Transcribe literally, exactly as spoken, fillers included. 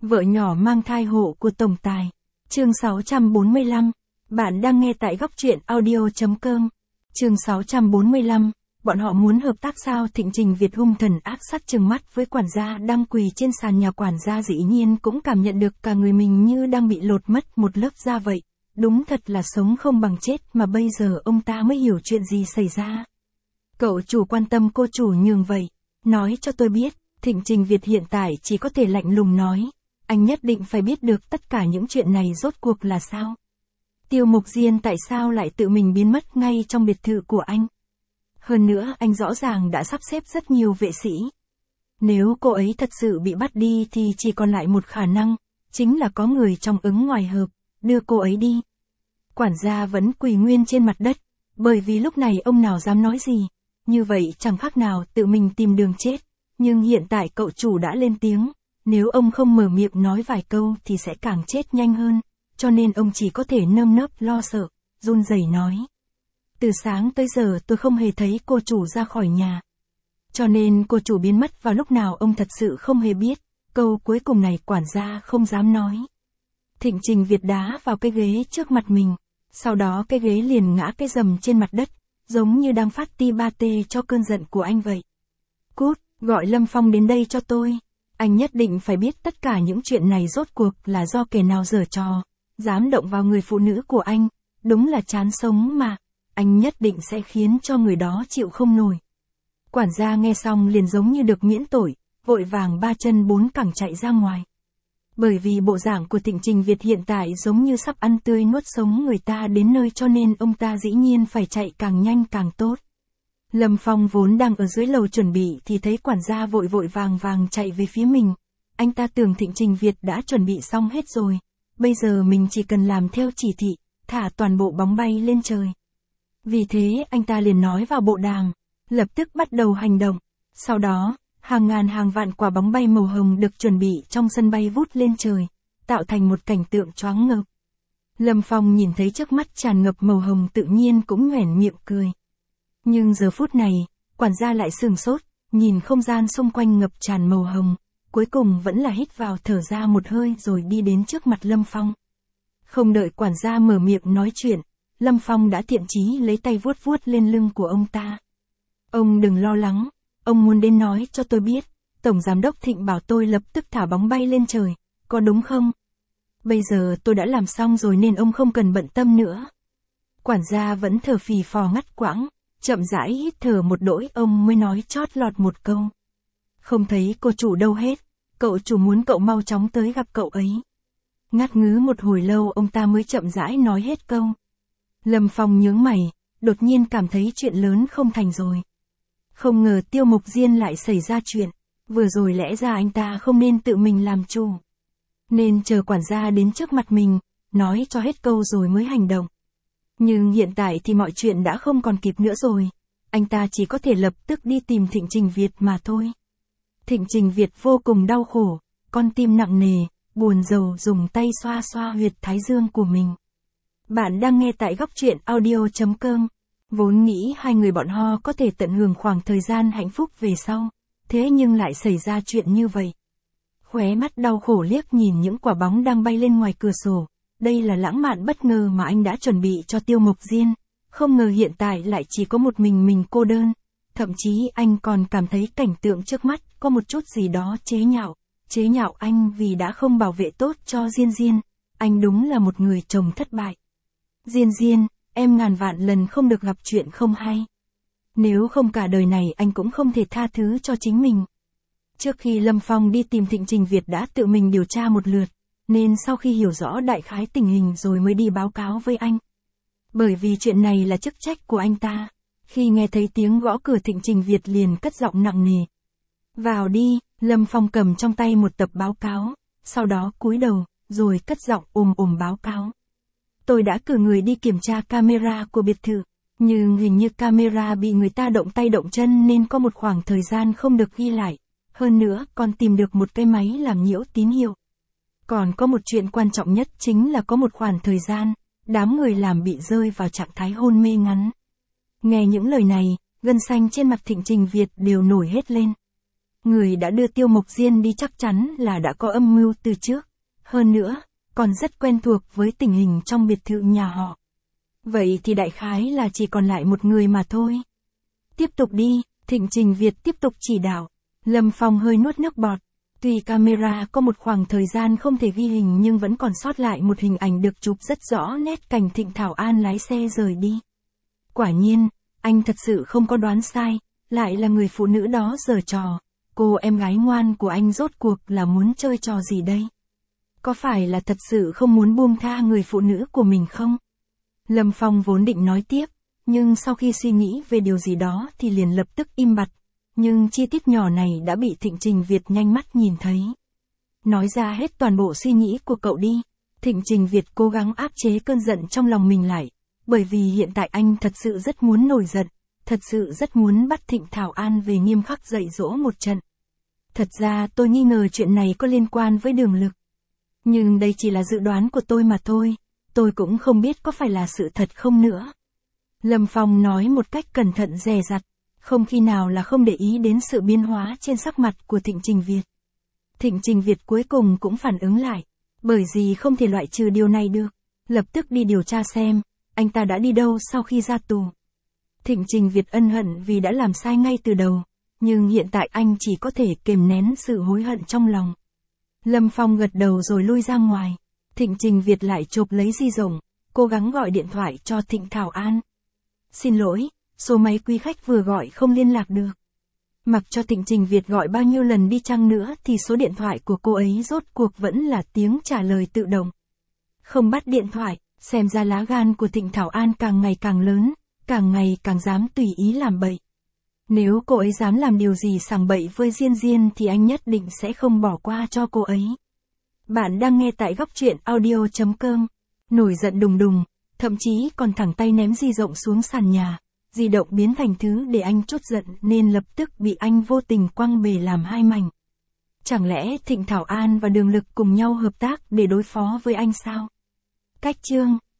Vợ nhỏ mang thai hộ của tổng tài. Chương sáu trăm bốn mươi lăm. Bạn đang nghe tại góc truyện audio chấm com. Chương sáu trăm bốn mươi lăm. Bọn họ muốn hợp tác sao? Thịnh Trình Việt hung thần ác sát trừng mắt với quản gia đang quỳ trên sàn nhà. Quản gia dĩ nhiên cũng cảm nhận được cả người mình như đang bị lột mất một lớp da vậy. Đúng thật là sống không bằng chết, mà bây giờ ông ta mới hiểu chuyện gì xảy ra. Cậu chủ quan tâm cô chủ nhường vậy. Nói cho tôi biết. Thịnh Trình Việt hiện tại chỉ có thể lạnh lùng nói. Anh nhất định phải biết được tất cả những chuyện này rốt cuộc là sao. Tiêu Mục Diên tại sao lại tự mình biến mất ngay trong biệt thự của anh. Hơn nữa anh rõ ràng đã sắp xếp rất nhiều vệ sĩ. Nếu cô ấy thật sự bị bắt đi thì chỉ còn lại một khả năng, chính là có người trong ứng ngoài hợp, đưa cô ấy đi. Quản gia vẫn quỳ nguyên trên mặt đất, bởi vì lúc này ông nào dám nói gì, như vậy chẳng khác nào tự mình tìm đường chết. Nhưng hiện tại cậu chủ đã lên tiếng, nếu ông không mở miệng nói vài câu thì sẽ càng chết nhanh hơn, cho nên ông chỉ có thể nơm nớp lo sợ, run rẩy nói. Từ sáng tới giờ tôi không hề thấy cô chủ ra khỏi nhà. Cho nên cô chủ biến mất vào lúc nào ông thật sự không hề biết, câu cuối cùng này quản gia không dám nói. Thịnh Trình Việt đá vào cái ghế trước mặt mình, sau đó cái ghế liền ngã cái rầm trên mặt đất, giống như đang phát ti ba tê cho cơn giận của anh vậy. Cút, gọi Lâm Phong đến đây cho tôi. Anh nhất định phải biết tất cả những chuyện này rốt cuộc là do kẻ nào giở trò, dám động vào người phụ nữ của anh, đúng là chán sống mà, anh nhất định sẽ khiến cho người đó chịu không nổi. Quản gia nghe xong liền giống như được miễn tội, vội vàng ba chân bốn cẳng chạy ra ngoài. Bởi vì bộ dạng của Thịnh Trình Việt hiện tại giống như sắp ăn tươi nuốt sống người ta đến nơi, cho nên ông ta dĩ nhiên phải chạy càng nhanh càng tốt. Lâm Phong vốn đang ở dưới lầu chuẩn bị thì thấy quản gia vội vội vàng vàng chạy về phía mình. Anh ta tưởng Thịnh Trình Việt đã chuẩn bị xong hết rồi. Bây giờ mình chỉ cần làm theo chỉ thị, thả toàn bộ bóng bay lên trời. Vì thế anh ta liền nói vào bộ đàm, lập tức bắt đầu hành động. Sau đó, hàng ngàn hàng vạn quả bóng bay màu hồng được chuẩn bị trong sân bay vút lên trời, tạo thành một cảnh tượng choáng ngợp. Lâm Phong nhìn thấy trước mắt tràn ngập màu hồng tự nhiên cũng nhoẻn miệng cười. Nhưng giờ phút này, quản gia lại sửng sốt, nhìn không gian xung quanh ngập tràn màu hồng, cuối cùng vẫn là hít vào thở ra một hơi rồi đi đến trước mặt Lâm Phong. Không đợi quản gia mở miệng nói chuyện, Lâm Phong đã thiện chí lấy tay vuốt vuốt lên lưng của ông ta. Ông đừng lo lắng, ông muốn đến nói cho tôi biết, Tổng Giám đốc Thịnh bảo tôi lập tức thả bóng bay lên trời, có đúng không? Bây giờ tôi đã làm xong rồi nên ông không cần bận tâm nữa. Quản gia vẫn thở phì phò ngắt quãng. Chậm rãi hít thở một đỗi ông mới nói chót lọt một câu. Không thấy cô chủ đâu hết, cậu chủ muốn cậu mau chóng tới gặp cậu ấy. Ngắt ngứ một hồi lâu ông ta mới chậm rãi nói hết câu. Lâm Phong nhướng mày, đột nhiên cảm thấy chuyện lớn không thành rồi. Không ngờ Tiêu Mục Diên lại xảy ra chuyện, vừa rồi lẽ ra anh ta không nên tự mình làm chủ. Nên chờ quản gia đến trước mặt mình, nói cho hết câu rồi mới hành động. Nhưng hiện tại thì mọi chuyện đã không còn kịp nữa rồi. Anh ta chỉ có thể lập tức đi tìm Thịnh Trình Việt mà thôi. Thịnh Trình Việt vô cùng đau khổ, con tim nặng nề, buồn rầu dùng tay xoa xoa huyệt thái dương của mình. Bạn đang nghe tại góc truyện audio chấm com. Vốn nghĩ hai người bọn họ có thể tận hưởng khoảng thời gian hạnh phúc về sau. Thế nhưng lại xảy ra chuyện như vậy. Khóe mắt đau khổ liếc nhìn những quả bóng đang bay lên ngoài cửa sổ. Đây là lãng mạn bất ngờ mà anh đã chuẩn bị cho Tiêu Mục Diên, không ngờ hiện tại lại chỉ có một mình mình cô đơn, thậm chí anh còn cảm thấy cảnh tượng trước mắt có một chút gì đó chế nhạo, chế nhạo anh vì đã không bảo vệ tốt cho Diên Diên, anh đúng là một người chồng thất bại. Diên Diên, em ngàn vạn lần không được gặp chuyện không hay. Nếu không cả đời này anh cũng không thể tha thứ cho chính mình. Trước khi Lâm Phong đi tìm Thịnh Trình Việt đã tự mình điều tra một lượt. Nên sau khi hiểu rõ đại khái tình hình rồi mới đi báo cáo với anh. Bởi vì chuyện này là chức trách của anh ta. Khi nghe thấy tiếng gõ cửa Thịnh Trình Việt liền cất giọng nặng nề. Vào đi, Lâm Phong cầm trong tay một tập báo cáo, sau đó cúi đầu, rồi cất giọng ồm ồm báo cáo. Tôi đã cử người đi kiểm tra camera của biệt thự, nhưng hình như camera bị người ta động tay động chân nên có một khoảng thời gian không được ghi lại. Hơn nữa còn tìm được một cái máy làm nhiễu tín hiệu. Còn có một chuyện quan trọng nhất chính là có một khoảng thời gian, đám người làm bị rơi vào trạng thái hôn mê ngắn. Nghe những lời này, gân xanh trên mặt Thịnh Trình Việt đều nổi hết lên. Người đã đưa Tiêu Mộc Diên đi chắc chắn là đã có âm mưu từ trước. Hơn nữa, còn rất quen thuộc với tình hình trong biệt thự nhà họ. Vậy thì đại khái là chỉ còn lại một người mà thôi. Tiếp tục đi, Thịnh Trình Việt tiếp tục chỉ đạo. Lâm Phong hơi nuốt nước bọt. Tuy camera có một khoảng thời gian không thể ghi hình nhưng vẫn còn sót lại một hình ảnh được chụp rất rõ nét cảnh Thịnh Thảo An lái xe rời đi. Quả nhiên, anh thật sự không có đoán sai, lại là người phụ nữ đó giở trò. Cô em gái ngoan của anh rốt cuộc là muốn chơi trò gì đây? Có phải là thật sự không muốn buông tha người phụ nữ của mình không? Lâm Phong vốn định nói tiếp, nhưng sau khi suy nghĩ về điều gì đó thì liền lập tức im bặt. Nhưng chi tiết nhỏ này đã bị Thịnh Trình Việt nhanh mắt nhìn thấy. Nói ra hết toàn bộ suy nghĩ của cậu đi. Thịnh Trình Việt cố gắng áp chế cơn giận trong lòng mình lại. Bởi vì hiện tại anh thật sự rất muốn nổi giận. Thật sự rất muốn bắt Thịnh Thảo An về nghiêm khắc dạy dỗ một trận. Thật ra tôi nghi ngờ chuyện này có liên quan với Đường Lực. Nhưng đây chỉ là dự đoán của tôi mà thôi. Tôi cũng không biết có phải là sự thật không nữa. Lâm Phong nói một cách cẩn thận dè dặt. Không khi nào là không để ý đến sự biến hóa trên sắc mặt của Thịnh Trình Việt. Thịnh Trình Việt cuối cùng cũng phản ứng lại. Bởi gì không thể loại trừ điều này được. Lập tức đi điều tra xem, anh ta đã đi đâu sau khi ra tù. Thịnh Trình Việt ân hận vì đã làm sai ngay từ đầu. Nhưng hiện tại anh chỉ có thể kềm nén sự hối hận trong lòng. Lâm Phong gật đầu rồi lui ra ngoài. Thịnh Trình Việt lại chộp lấy di động, cố gắng gọi điện thoại cho Thịnh Thảo An. Xin lỗi, số máy quý khách vừa gọi không liên lạc được. Mặc cho Thịnh Trình Việt gọi bao nhiêu lần đi chăng nữa thì số điện thoại của cô ấy rốt cuộc vẫn là tiếng trả lời tự động. Không bắt điện thoại, xem ra lá gan của Thịnh Thảo An càng ngày càng lớn, càng ngày càng dám tùy ý làm bậy. Nếu cô ấy dám làm điều gì sằng bậy với Diên Diên thì anh nhất định sẽ không bỏ qua cho cô ấy. Bạn đang nghe tại góc truyện audio chấm com. Nổi giận đùng đùng, thậm chí còn thẳng tay ném di động xuống sàn nhà. Di động biến thành thứ để anh trút giận nên lập tức bị anh vô tình quăng bể làm hai mảnh. Chẳng lẽ Thịnh Thảo An và Đường Lực cùng nhau hợp tác để đối phó với anh sao? Cách chương